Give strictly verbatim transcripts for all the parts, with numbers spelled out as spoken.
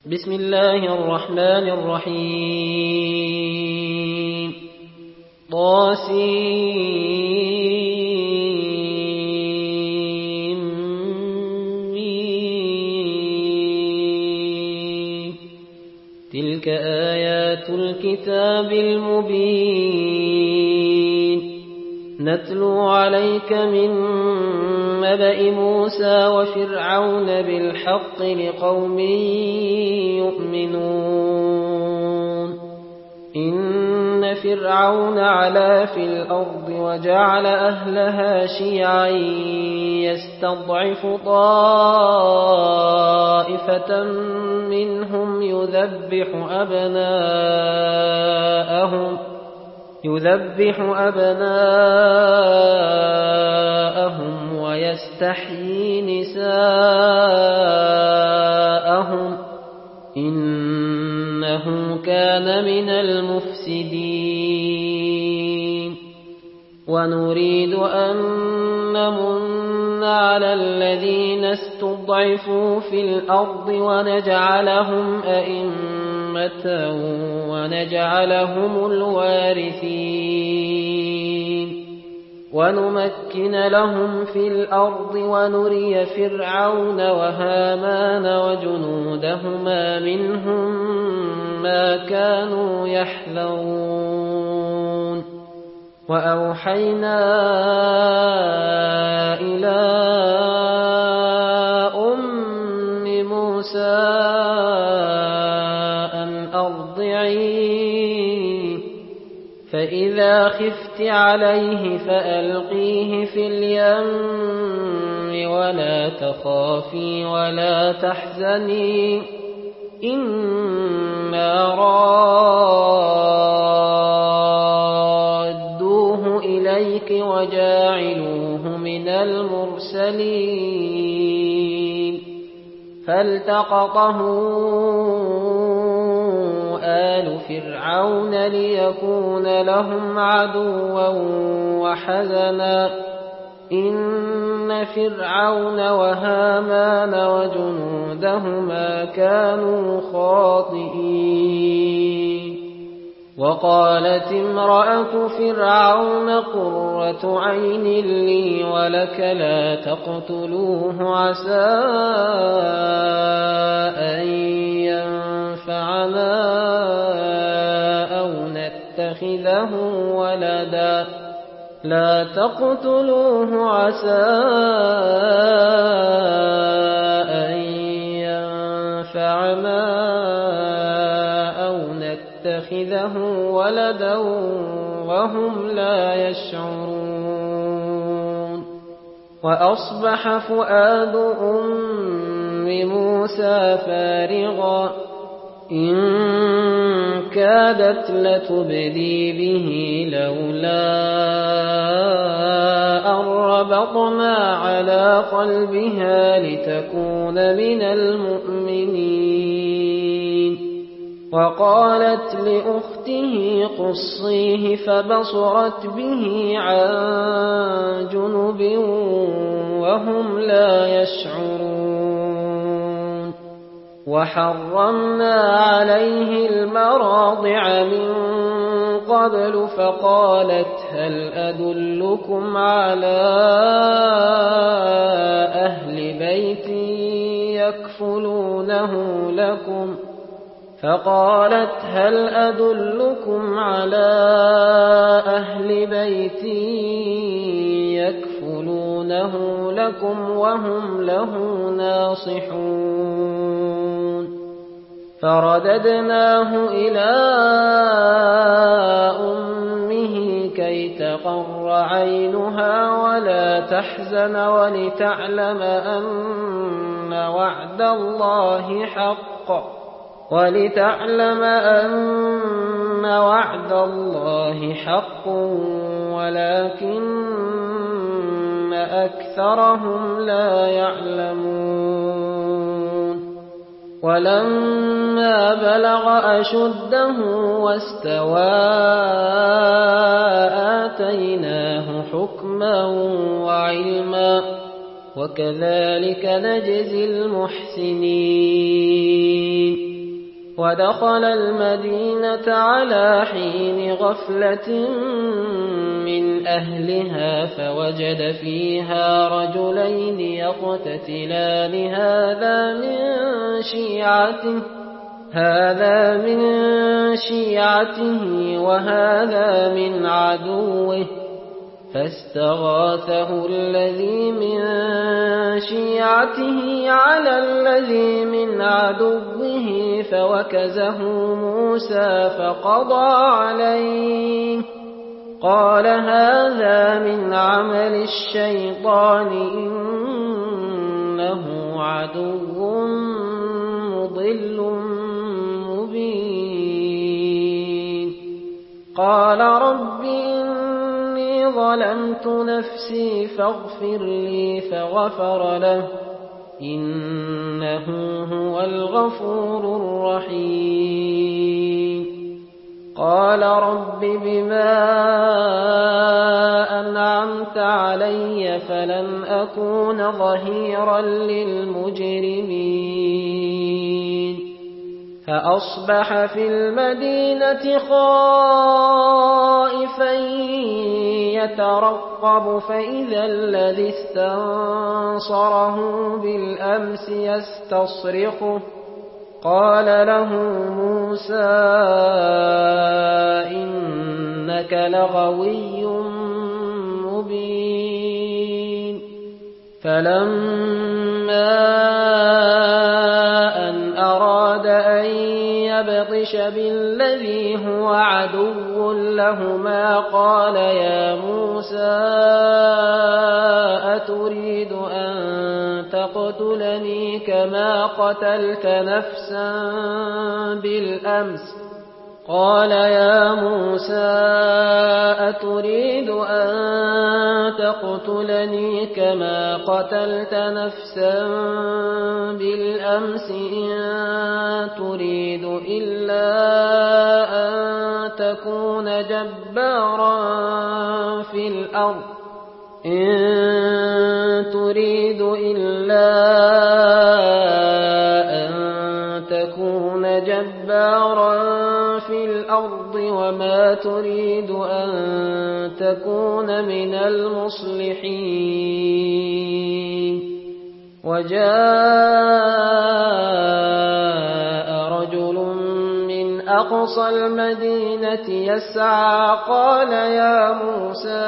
بسم الله الرحمن الرحيم طاسيم تلك آيات الكتاب المبين نتلو عليك من نبأ موسى وفرعون بالحق لقوم يؤمنون إن فرعون علا في الأرض وجعل أهلها شيعا يستضعف طائفة منهم يذبح أبناءهم يذبح أبناءهم ويستحيي نساءهم إنه كان من المفسدين ونريد أن نمن على الذين استضعفوا في الأرض ونجعلهم أئمة ونجعلهم الوارثين ونمكن لهم في الأرض ونري فرعون وهامان وجنودهما منهم ما كانوا يحذرون وأوحينا إلى أم موسى أن أرضعيه فإذا خفت عليه فألقيه في اليم ولا تخافي ولا تحزني إنا رادوه إليك وجاعلوه من المرسلين فالتقطه آل فرعون ليكون لهم عدوا وحزنا إن فرعون وهامان وجنودهما كانوا خاطئين وقالت امرأة فرعون قرة عين لي ولك لا تقتلوه عسى أن ينفعنا أو نتخذه ولدا لا تقتلوه عسى أن ينفعنا أو نتخذه ولدا وهم لا يشعرون وأصبح فؤاد أم موسى فارغا إن كادت لتبدي به لولا أن ربطنا على قلبها لتكون من المؤمنين وقالت لأخته قصيه فبصرت به عن جنب وهم لا يشعرون وحرمنا عليه المراضع من قبل فقالت هل أدلكم على أهل بيت يكفلونه لكم فقالت هل أدلكم على أهل بيت يكفلونه لكم وهم له ناصحون فرددناه إلى أمه كي تقر عينها ولا تحزن ولتعلم أن وعد الله حق ولتعلم أن وعد الله حق ولكن أكثرهم لا يعلمون ولما بلغ أشده واستوى آتيناه حكما وعلما وكذلك نجزي المحسنين ودخل المدينة على حين غفلة من أهلها فوجد فيها رجلين يقتتلان هذا من شيعته هذا من شيعته وهذا من عدوه فاستغاثه الذي من شيعته على الذي من عدوه فوكزه موسى فقضى عليه قال هذا من عمل الشيطان إنه عدو مضل مبين قال رب إني ظلمت نفسي فاغفر لي فغفر له إنه هو الغفور الرحيم قال رب بما أنعمت علي فلن أكون ظهيرا للمجرمين فأصبح في المدينة خائفا يترقب فإذا الذي استنصره بالأمس يستصرخه قال له موسى إنك لغوي مبين فلما أن أراد أن يبطش بالذي هو عدو لهما قال يا موسى أتريد أن تقتلني كما قتلت نفسا بالأمس قال يا موسى أتريد أن تقتلني كما قتلت نفسا بالأمس إن تريد إلا أن تكون جبارا في الأرض إن تريد إلا أن تكون جبارا في الأرض وما تريد أن تكون من المصلحين وجاء رجل من أقصى المدينة يسعى قال يا موسى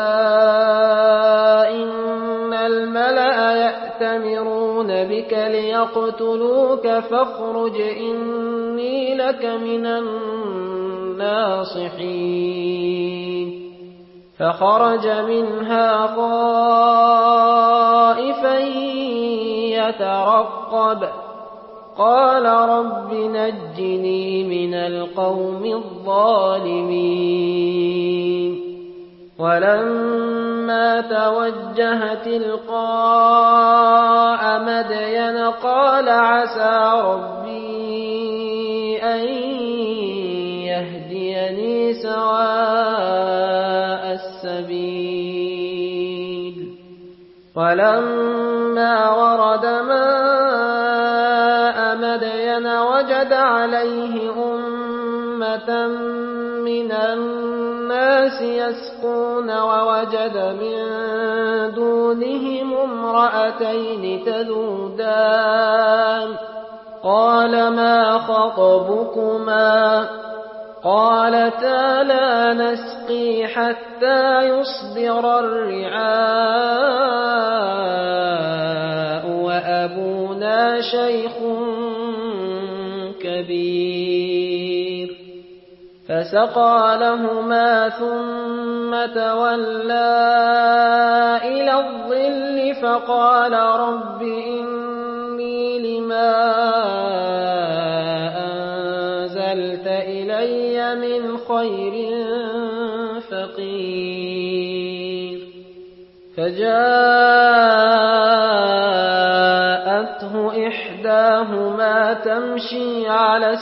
إن الملأ يأتمرون بك ليقتلوك فاخرج إني لك من الناصحين فخرج منها خائفا يترقب قال رب نجني من القوم الظالمين ولما توجه تلقاء مدين قال عسى ربي أن يهديني سواء السبيل ولما ورد ماء مدين وجد عليه أمة من الناس يسقون ووجد من دونهم امرأتين تذودان قال ما خطبكما قالتا لا نسقي حتى يصدر الرعاء وأبونا شيخ كبير فسقى لهما ثم تولى إلى الظل فقال رب إني لما أنزلت إلي من خير فقير فجاءته إحداهما تمشي على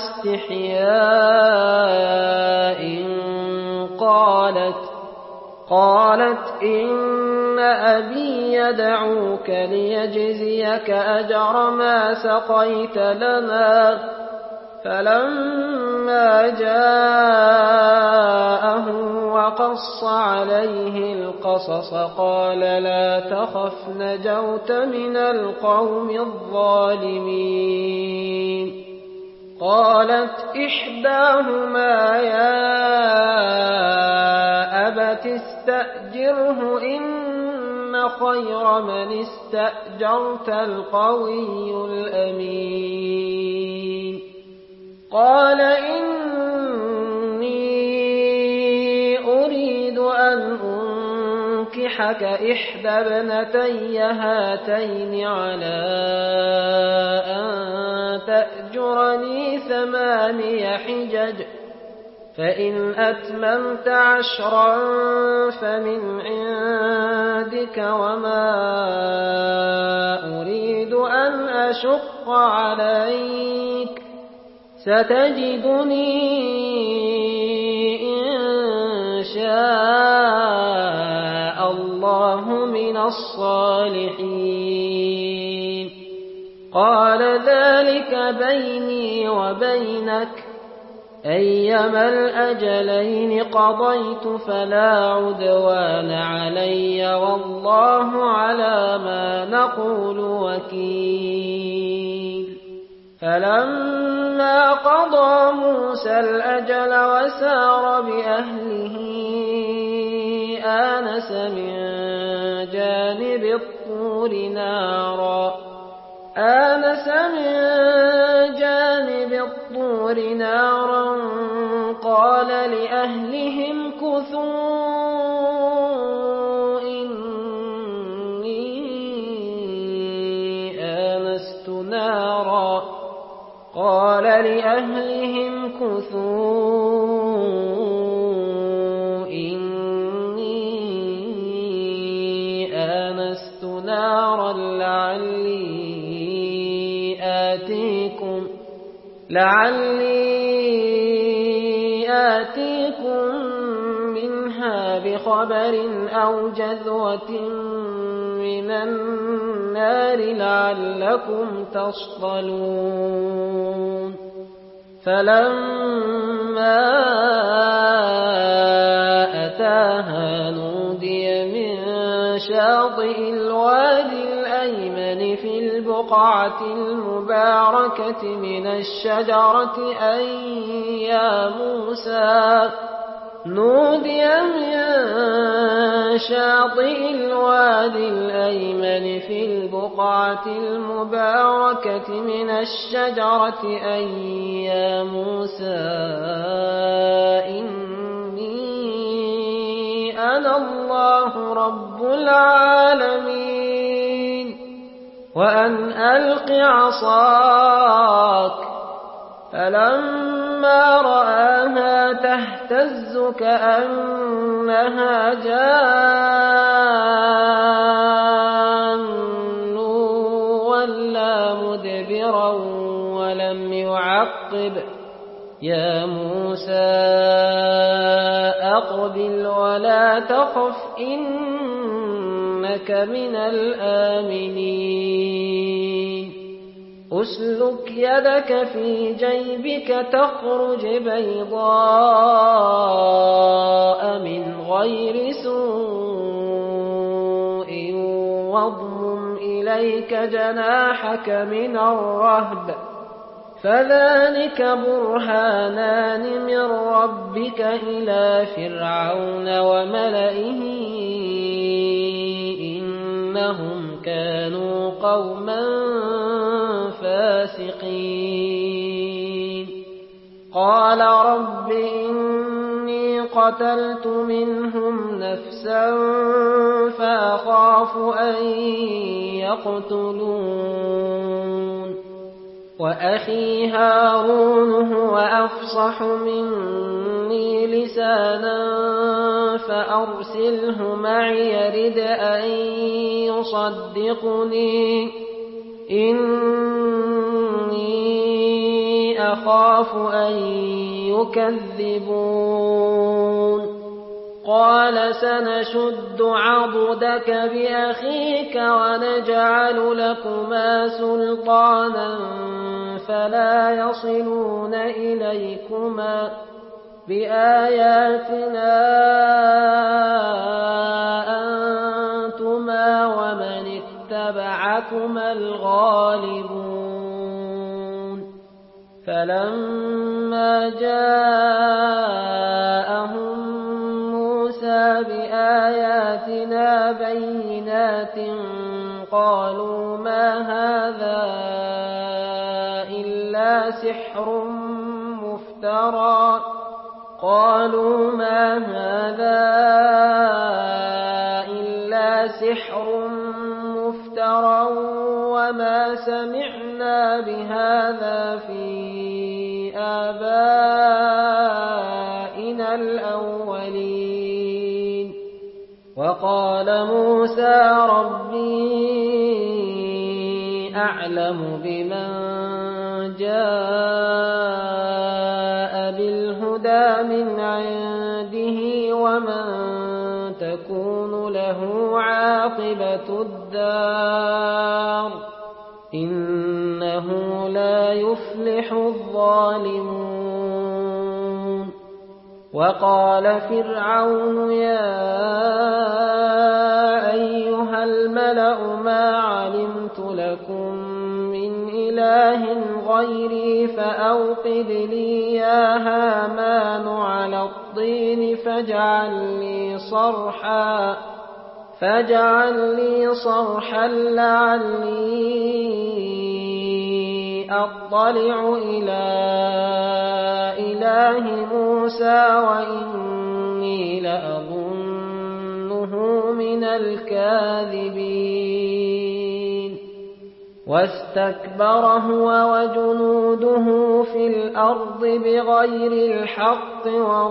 استحياء قالت قالت إن أبي يدعوك ليجزيك أجر ما سقيت لنا فلما جاءه وقص عليه القصص قال لا تخف نجوت من القوم الظالمين. قالت إحداهما يا أبت استأجره إن خير من استأجرت القوي الأمين. قال إني أريد أن أنكحك إحدى ابنتي هاتين على أن تأجرني ثماني حجج فإن أتممت عشرا فمن عندك وما أريد أن أشق عليك ستجدني إن شاء الله من الصالحين. قال ذلك بيني وبينك أيما الأجلين قضيت فلا عدوان علي والله على ما نقول وكيل. فلما قضى موسى الأجل وسار بأهله آنس من جانب الطور نارا آنس من جانب الطور نارا قال لأهلهم كثوا إني آنست نارا قال لأهلهم كثوا إني آنست نارا لعلي آتيكم لعلي آتيكم منها بخبر أو جذوة من النار لعلكم تصطلون. فلما أتاها نودي من شاطئ الوادي الأيمن في البقعة المباركة من الشجرة أن يا موسى نودي من شاطئ الوادي الأيمن في البقعة المباركة من الشجرة أن يا موسى إني أنا الله رب العالمين وأن ألق عصاك. فلما رآها تهتز كأنها جان ولا مدبرا ولم يعقب يا موسى أقبل ولا تخف إنك من الآمنين. أسلك يدك في جيبك تخرج بيضاء من غير سوء واضمم إليك جناحك من الرهب فذلك برهانان من ربك إلى فرعون وملئه إنهم كانوا قوما فاسقين. قال رب إني قتلت منهم نفسا فأخاف أن يقتلون وأخي هارون هو أفصح مني لسانا فأرسله معي يرد أن يصدقني إني أخاف أن يكذبون. قال سنشد عضدك بأخيك ونجعل لكما سلطانا فلا يصلون إليكما بآياتنا أنتما ومن اتبعكما الغالبون فلما جاءهم موسى بآياتنا بينات قالوا ما هذا إلا سحر مفترى قالوا ما هذا إلا سحر مفترى وما سمعنا بهذا في آبائنا الأولين وقال موسى ربي أعلم بمن جاء بالهدى من عنده ومن تكون له عاقبة الدار إنه لا يفلح الظالمون وقال فرعون يا أيها الملأ ما علمت لكم من إله غيري فأوقد لي يا هامان على الطين فاجعل لي صرحا فاجعل لي صرحا لعلي أطلع إلى إله موسى وإني لأظنه من الكاذبين واستكبر هو وجنوده في الأرض بغير الحق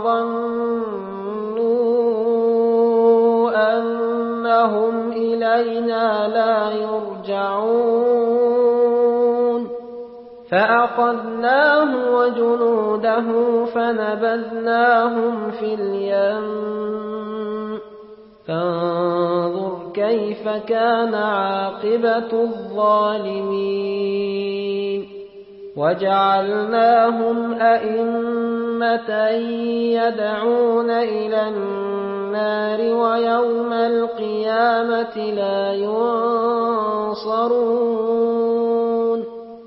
وظنوا أنهم إلينا لا يرجعون فأخذناه وجنوده فنبذناهم في اليم فانظر كيف كان عاقبة الظالمين وجعلناهم أئمة يدعون إلى النار ويوم القيامة لا ينصرون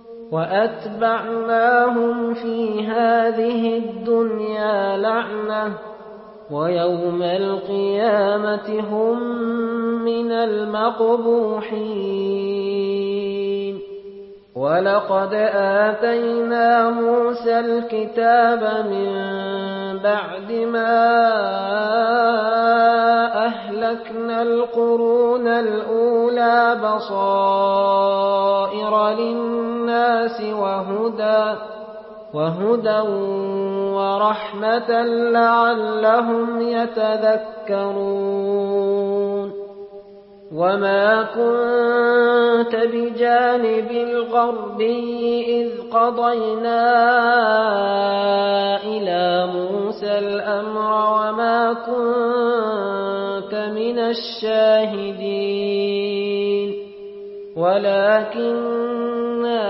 وأتبعناهم في هذه الدنيا لعنة ويوم القيامة هم من المقبوحين ولقد آتينا موسى الكتاب من بعد ما أهلكنا القرون الأولى بصائر للناس وهدى وهدى ورحمة لعلهم يتذكرون وما كنت بجانب الغربي إذ قضينا إلى موسى الأمر وما كنت من الشاهدين ولكننا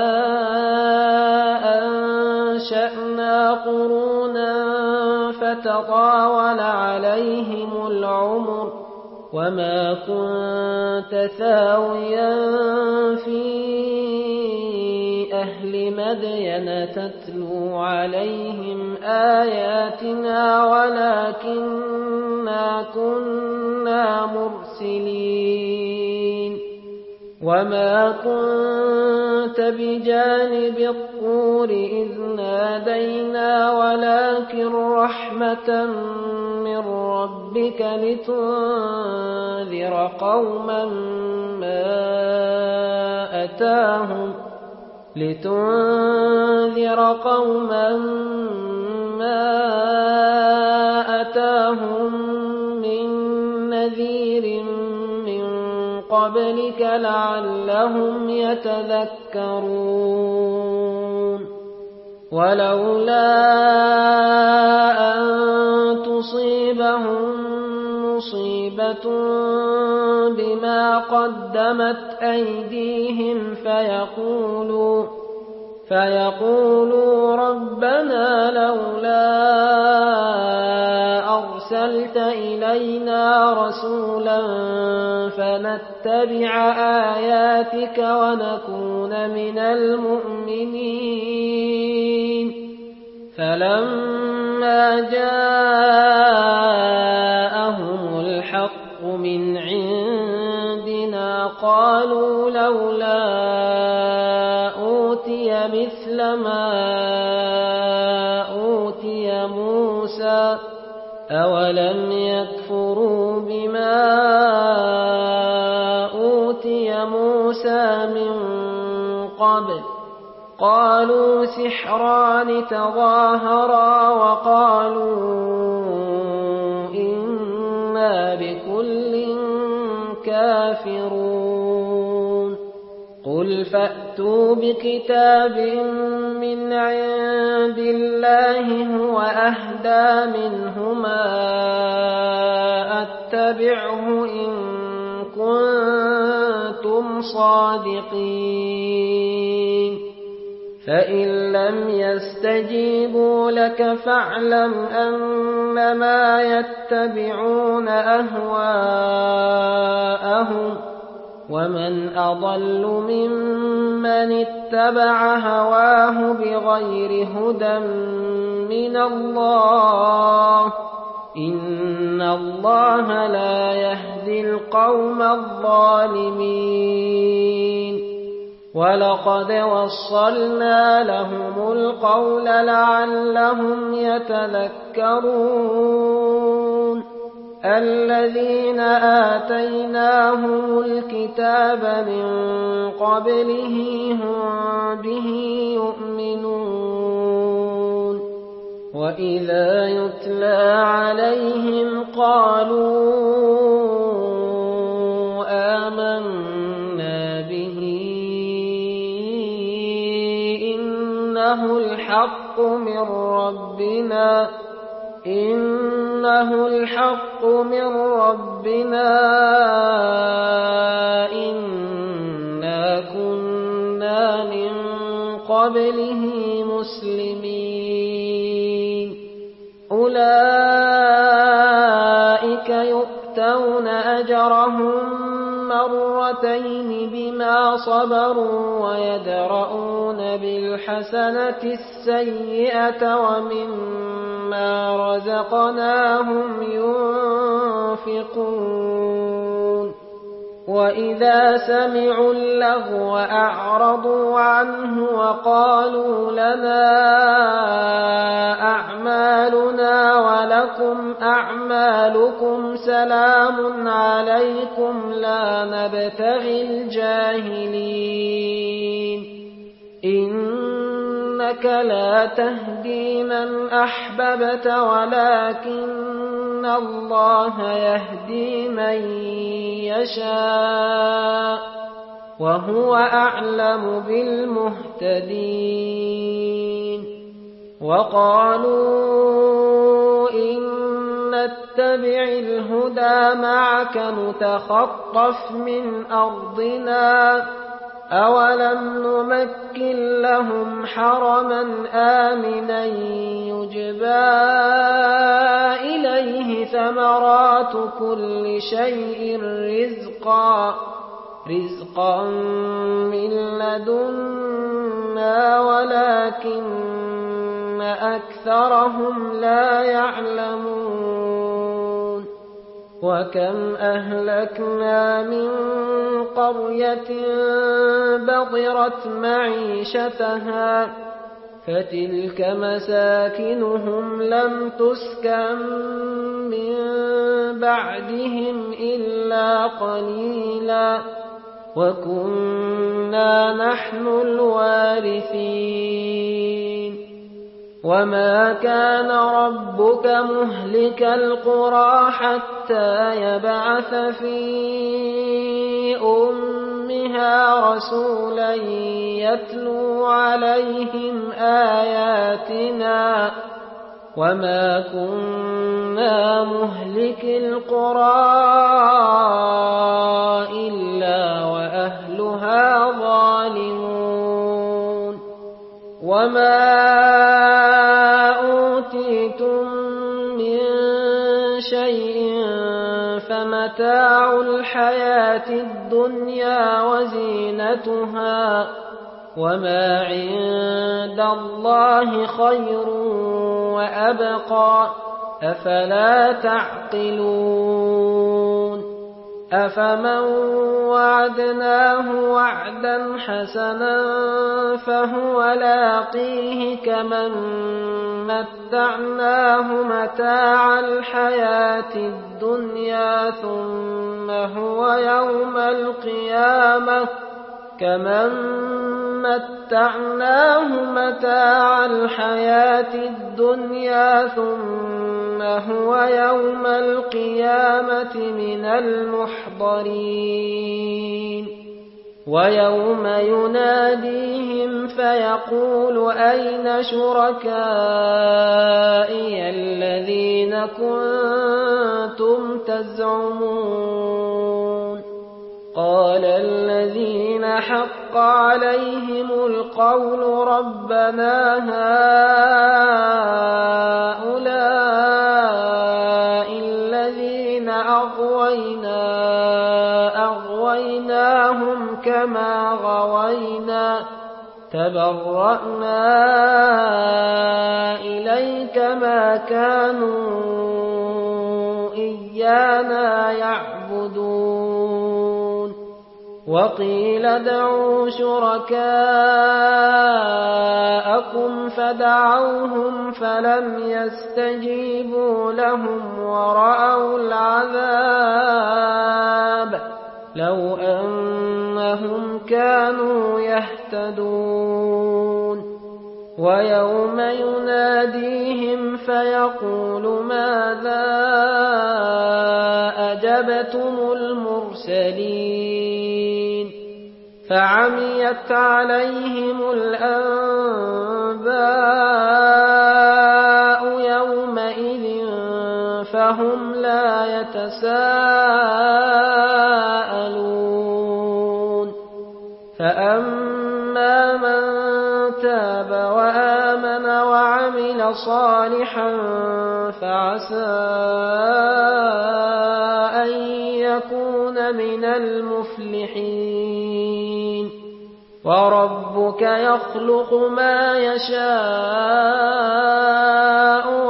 أنشأنا قرونا فتطاول عليهم العمر وما كنت ثاويا في أهل مدين تتلو عليهم آياتنا ولكننا كنا مرسلين وما كنت بجانب الطور إذ نادينا ولكن رحمة من ربك لتنذر قوما ما أتاهم لتنذر قوما ما أتاهم من نذير من قبلك لعلهم يتذكرون ولولا أن تصيبهم مصيبة بما قدمت أيديهم فيقولوا فيقولوا ربنا لولا أرسلت إلينا رسولا فنتبع آياتك ونكون من المؤمنين فلما جاءهم الحق من عندنا قالوا لولا أوتي مثل ما أوتي موسى أولم يكفروا بما أوتي موسى من قبل قالوا سحران تظاهرا وقالوا إنا بكل كافرون قل فأتوا بكتاب من عند الله هو أهدى منهما أتبعه إن كنتم صادقين فإن لم يستجيبوا لك فاعلم أنما يتبعون أهواءهم ومن أضل ممن اتبع هواه بغير هدى من الله إن الله لا يهدي القوم الظالمين ولقد وصلنا لهم القول لعلهم يتذكرون الذين آتيناهم الكتاب من قبله هم به يؤمنون وإذا يتلى عليهم قالوا آمنا به إنه الحق من ربنا إنه الحق من ربنا إنا كنا من قبله مسلمين أولئك يؤتون أجرهم مرتين بما صبروا ويدرؤون بالحسنة السيئة ومما رزقناهم ينفقون وإذا سمعوا اللغو أعرضوا عنه وقالوا لنا أعمالنا ولكم أعمالكم سلام عليكم لا نبتغي الجاهلين إنك لا تهدي من أحببت ولكن الله يهدي من يشاء وهو أعلم بالمهتدين وقالوا إن نتبع الهدى معك نتخطف من أرضنا أولم نمكن لهم حرما آمنا يجبى إليه ثمرات كل شيء رزقا رزقا من لدنا ولكن أكثرهم لا يعلمون وكم أهلكنا من قرية بطرت معيشتها فتلك مساكنهم لم تسكن من بعدهم إلا قليلا وكنا نحن الوارثين وما كان ربك مهلك القرى حتى يبعث في أمها رسولا يتلو عليهم آياتنا وما كنا مهلك القرى إلا وأهلها ظالمون وما أوتيتم من شيء فمتاع الحياة الدنيا وزينتها وما عند الله خير وأبقى أفلا تعقلون أفمن وعدناه وعدا حسنا فهو لاقيه كمن متعناه متاع الحياة الدنيا ثم هو يوم القيامة كمن متعناه متاع الحياة الدنيا ثم هو يوم القيامة من المحضرين ويوم يناديهم فيقول أين شركائي الذين كنتم تزعمون قال الذين حق عليهم القول ربنا هؤلاء الذين أغوينا أغويناهم كما غوينا تبرأنا إليك ما كانوا إيانا يعبدون وقيل ادعوا شركاءكم فدعوهم فلم يستجيبوا لهم ورأوا العذاب لو أنهم كانوا يهتدون ويوم يناديهم فيقول ماذا أجبتم المرسلين فعميت عليهم الأنباء يومئذ فهم لا يتساءلون فأما من تاب وآمن وعمل صالحا فعسى أن يكون من المفلحين وربك يخلق ما يشاء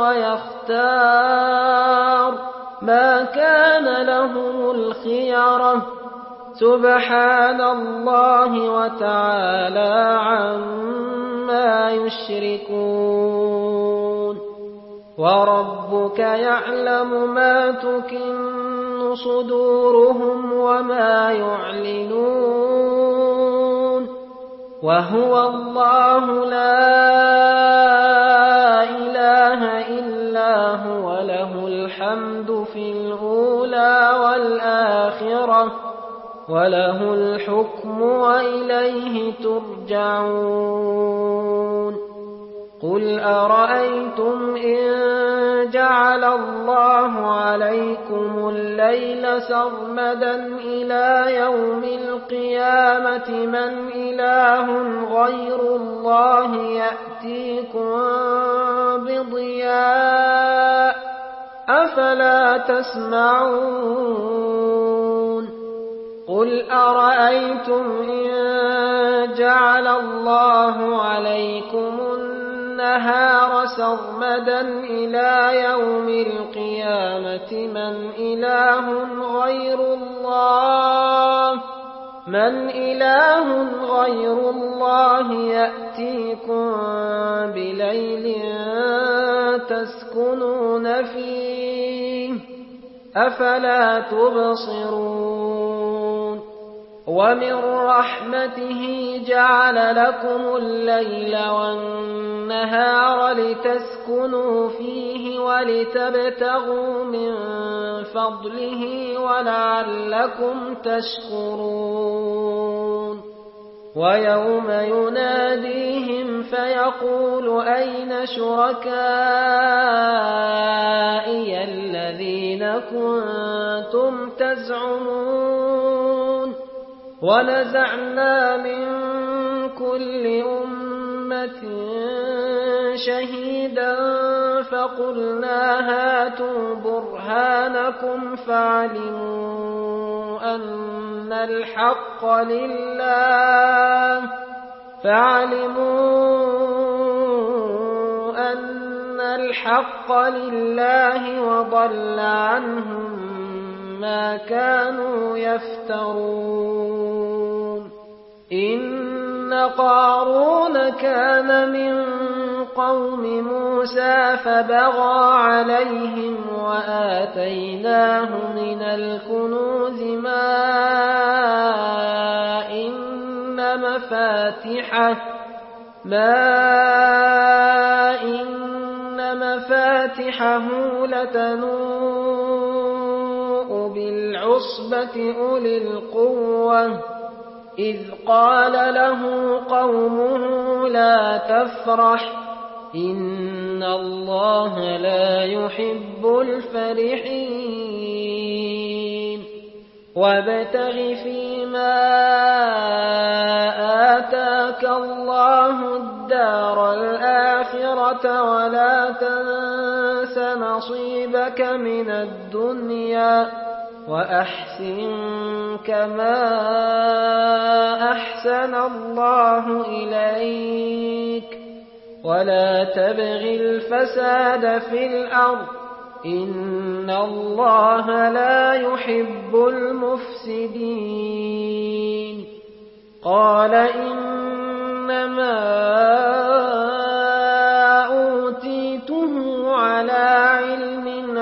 ويختار ما كان لهم الخيرة سبحان الله وتعالى عما يشركون وربك يعلم ما تكن صدورهم وما يعلنون وهو الله لا إله إلا هو له الحمد في الأولى والآخرة وله الحكم وإليه ترجعون قل أرأيتم إن جعل الله عليكم الليل سرمدا إلى يوم القيامة من إله غير الله يأتيكم بضياء أفلا تسمعون قل أرأيتم إن جعل الله عليكم النهار سرمدا إلى يوم القيامة من إله غير الله من إله غير الله يأتيكم بليل تسكنون فيه أفلا تبصرون ومن رحمته جعل لكم الليل والنهار لتسكنوا فيه ولتبتغوا من فضله ولعلكم تشكرون ويوم يناديهم فيقول أين شركائي الذين كنتم تزعمون ونزعنا من كل أمة أمة شهيدا فقلنا هاتوا برهانكم فعلموا أن الحق لله فعلموا أن الحق لله وضل عنهم ما كانوا يفترون إن قارون كان من قوم موسى فبغى عليهم وآتيناه من الكنوز ما إن مفاتحه ما إن مفاتحه لتنوء بالعصبة أولي القوة إذ قال له قومه لا تفرح إن الله لا يحب الفرحين وابتغ فيما آتاك الله الدار الآخرة ولا تنس نصيبك من الدنيا وأحسن كما أحسن الله إليك ولا تبغ الفساد في الأرض إن الله لا يحب المفسدين قال إنما أوتيته على علم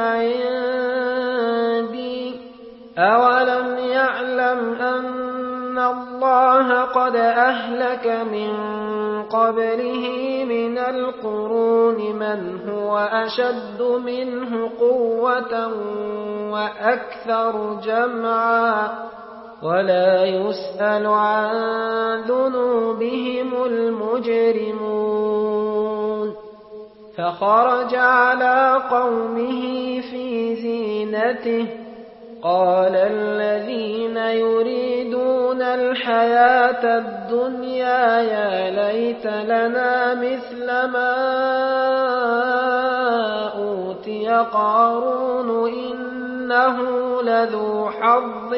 عندي أولم يعلم أن الله قد أهلك من قبله من القرون من هو أشد منه قوة وأكثر جمعا ولا يسأل عن ذنوبهم المجرمون فخرج على قومه في زينته قال الذين يريدون الحياة الدنيا يا ليت لنا مثل ما أوتي قارون إنه لذو حظ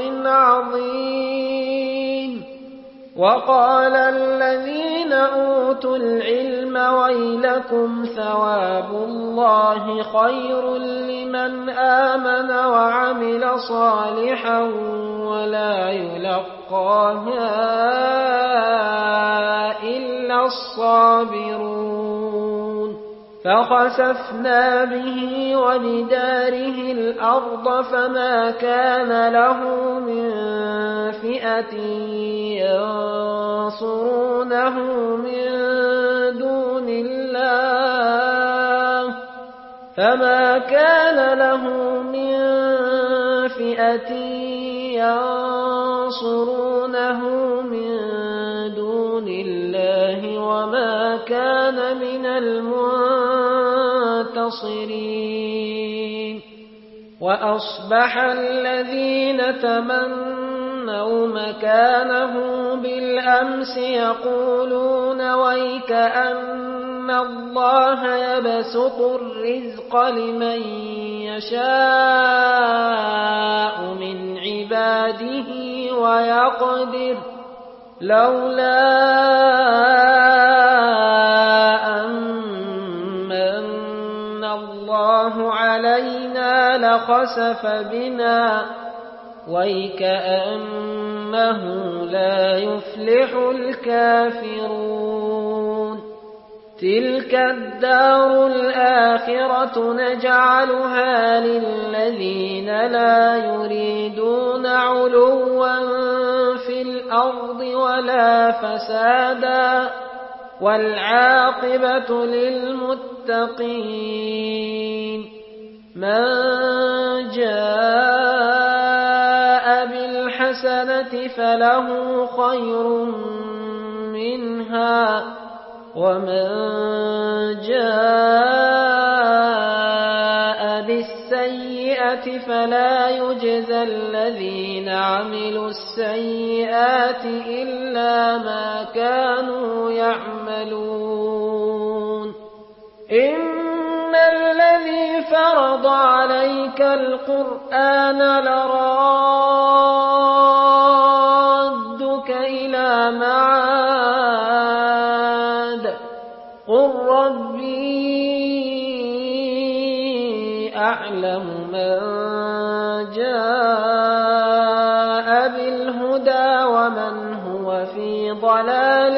عظيم وقال الذين أوتوا العلم ويلكم ثواب الله خير لمن آمن وعمل صالحا ولا يلقاها إلا الصابرون فخسفنا به وبداره الأرض فما كان له من فئة ينصرونه من دون الله فما كان له من فئة ينصرونه من دون الله وما كان من المنتصرين وأصبح الذين تمنوا مكانه بالأمس يقولون ويك أن الله يبسط الرزق لمن يشاء من عباده ويقدر لولا أن من الله علينا لخسف بنا ويكأنه لا يفلح الكافرون تلك الدار الآخرة نجعلها للذين لا يريدون علوا في الأرض ولا فسادا والعاقبة للمتقين من جاء بالحسنة فله خير منها ومن جاء بالسيئة فلا يجزى الذين عملوا السيئات إلا ما كانوا يعملون فرض عليك القرآن لرادك إلى معاد قل ربي أعلم من جاء بالهدى ومن هو في ضلال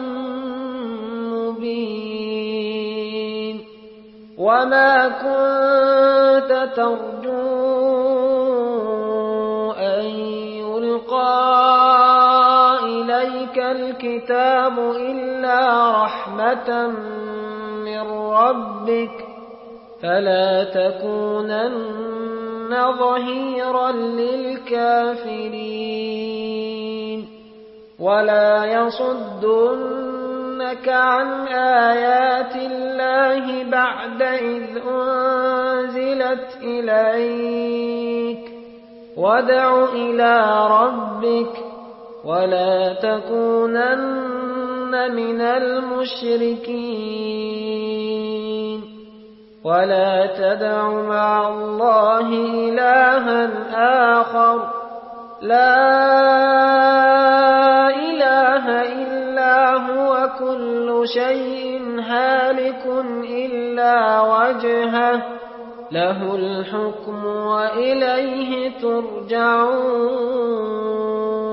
مبين وما كنت ترجو أن يلقى إليك الكتاب إلا رحمة من ربك فلا تكونن ظهيرا للكافرين ولا يصدنك عن آيات الله بعد إذ أنزلت إليك وادع إلى ربك ولا تكونن من المشركين ولا تدع مع الله إلها آخر لا إله إلا هو كل شيء هالك إلا وجهه له الحكم وإليه ترجعون